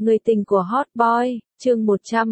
Người tình của Hot Boy, chương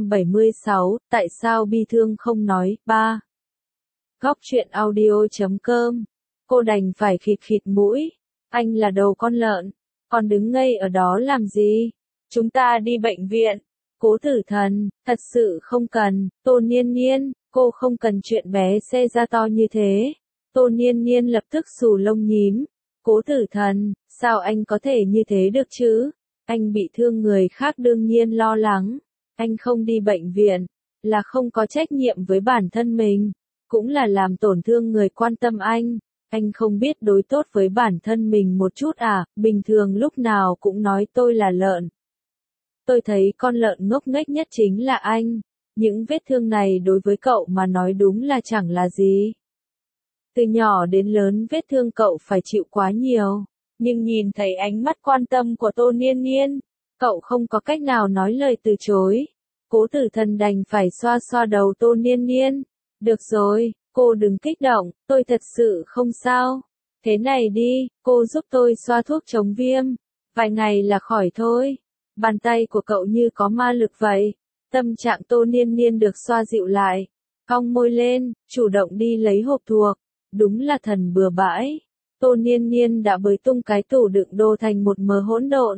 176, tại sao bi thương không nói, 3. Góc truyện audio.com. Cô đành phải khịt khịt mũi. Anh là đầu con lợn, còn đứng ngây ở đó làm gì? Chúng ta đi bệnh viện. Cố Tử Thần, thật sự không cần. Tô Niên Niên, cô không cần chuyện bé xe ra to như thế. Tô Niên Niên lập tức xù lông nhím. Cố Tử Thần, sao anh có thể như thế được chứ? Anh bị thương người khác đương nhiên lo lắng. Anh không đi bệnh viện, là không có trách nhiệm với bản thân mình, cũng là làm tổn thương người quan tâm anh. Anh không biết đối tốt với bản thân mình một chút à, bình thường lúc nào cũng nói tôi là lợn. Tôi thấy con lợn ngốc nghếch nhất chính là anh. Những vết thương này đối với cậu mà nói đúng là chẳng là gì. Từ nhỏ đến lớn vết thương cậu phải chịu quá nhiều. Nhưng nhìn thấy ánh mắt quan tâm của Tô Niên Niên, cậu không có cách nào nói lời từ chối. Cố Tử Thần đành phải xoa xoa đầu Tô Niên Niên. Được rồi, cô đừng kích động, tôi thật sự không sao. Thế này đi, cô giúp tôi xoa thuốc chống viêm. Vài ngày là khỏi thôi. Bàn tay của cậu như có ma lực vậy. Tâm trạng Tô Niên Niên được xoa dịu lại. Cong môi lên, chủ động đi lấy hộp thuốc. Đúng là thần bừa bãi. Tô Niên Niên đã bới tung cái tủ đựng đồ thành một mớ hỗn độn.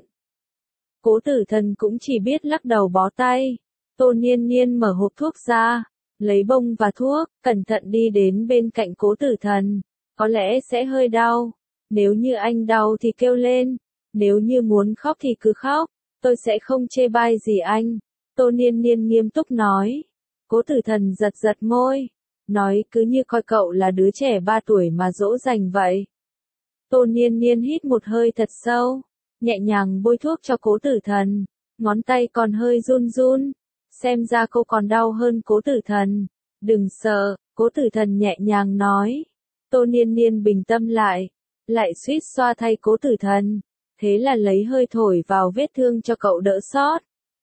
Cố Tử Thần cũng chỉ biết lắc đầu bó tay. Tô Niên Niên mở hộp thuốc ra, lấy bông và thuốc, cẩn thận đi đến bên cạnh Cố Tử Thần. Có lẽ sẽ hơi đau. Nếu như anh đau thì kêu lên. Nếu như muốn khóc thì cứ khóc. Tôi sẽ không chê bai gì anh. Tô Niên Niên nghiêm túc nói. Cố Tử Thần giật giật môi. Nói cứ như coi cậu là đứa trẻ 3 tuổi mà dỗ dành vậy. Tô Niên Niên hít một hơi thật sâu, nhẹ nhàng bôi thuốc cho Cố Tử Thần, ngón tay còn hơi run run, xem ra cô còn đau hơn Cố Tử Thần. Đừng sợ, Cố Tử Thần nhẹ nhàng nói. Tô Niên Niên bình tâm lại suýt xoa thay Cố Tử Thần, thế là lấy hơi thổi vào vết thương cho cậu đỡ sót.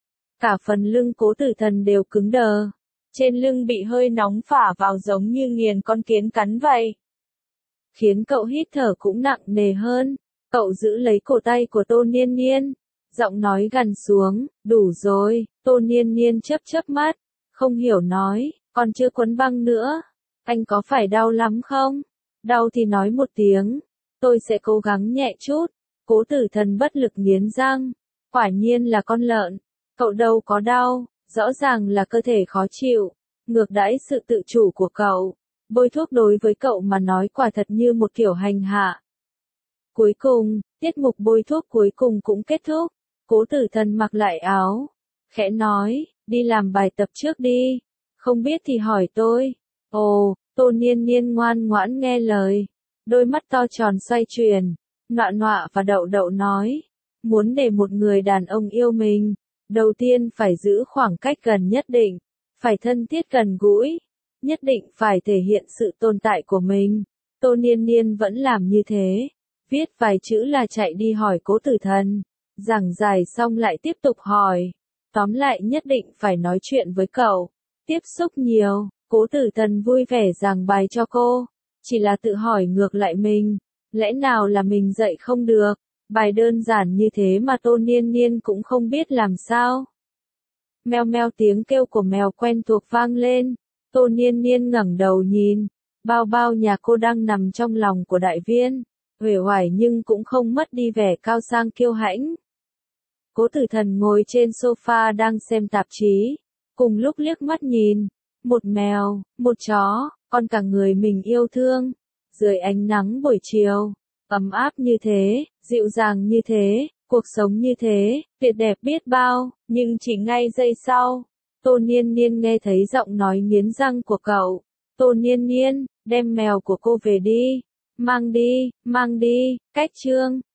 Cả phần lưng Cố Tử Thần đều cứng đờ, trên lưng bị hơi nóng phả vào giống như nghiền con kiến cắn vậy. Khiến cậu hít thở cũng nặng nề hơn. Cậu giữ lấy cổ tay của Tô Niên Niên, giọng nói gằn xuống, đủ rồi. Tô Niên Niên chớp chớp mắt, không hiểu nói, còn chưa quấn băng nữa. Anh có phải đau lắm không? Đau thì nói một tiếng, tôi sẽ cố gắng nhẹ chút. Cố Tử Thần bất lực nghiến răng, quả nhiên là con lợn. Cậu đâu có đau, rõ ràng là cơ thể khó chịu, ngược đãi sự tự chủ của cậu. Bôi thuốc đối với cậu mà nói quả thật như một kiểu hành hạ. Cuối cùng, tiết mục bôi thuốc cuối cùng cũng kết thúc. Cố Tử Thần mặc lại áo, khẽ nói, đi làm bài tập trước đi. Không biết thì hỏi tôi. Ồ, Tô Niên Niên ngoan ngoãn nghe lời. Đôi mắt to tròn xoay chuyển, nọa nọa và đậu đậu nói. Muốn để một người đàn ông yêu mình, đầu tiên phải giữ khoảng cách gần nhất định, phải thân thiết gần gũi. Nhất định phải thể hiện sự tồn tại của mình. Tô Niên Niên vẫn làm như thế. Viết vài chữ là chạy đi hỏi Cố Tử Thần. Giảng giải xong lại tiếp tục hỏi. Tóm lại nhất định phải nói chuyện với cậu. Tiếp xúc nhiều. Cố Tử Thần vui vẻ giảng bài cho cô. Chỉ là tự hỏi ngược lại mình. Lẽ nào là mình dạy không được? Bài đơn giản như thế mà Tô Niên Niên cũng không biết làm sao. Meo meo tiếng kêu của mèo quen thuộc vang lên. Tô Niên Niên ngẩng đầu nhìn, bao bao nhà cô đang nằm trong lòng của Đại Viên, uể oải nhưng cũng không mất đi vẻ cao sang kiêu hãnh. Cố Tử Thần ngồi trên sofa đang xem tạp chí, cùng lúc liếc mắt nhìn, một mèo, một chó, còn cả người mình yêu thương, dưới ánh nắng buổi chiều, ấm áp như thế, dịu dàng như thế, cuộc sống như thế, tuyệt đẹp biết bao, nhưng chỉ ngay giây sau. Tô Niên Niên nghe thấy giọng nói nghiến răng của cậu. Tô Niên Niên, đem mèo của cô về đi. Mang đi, cách chương.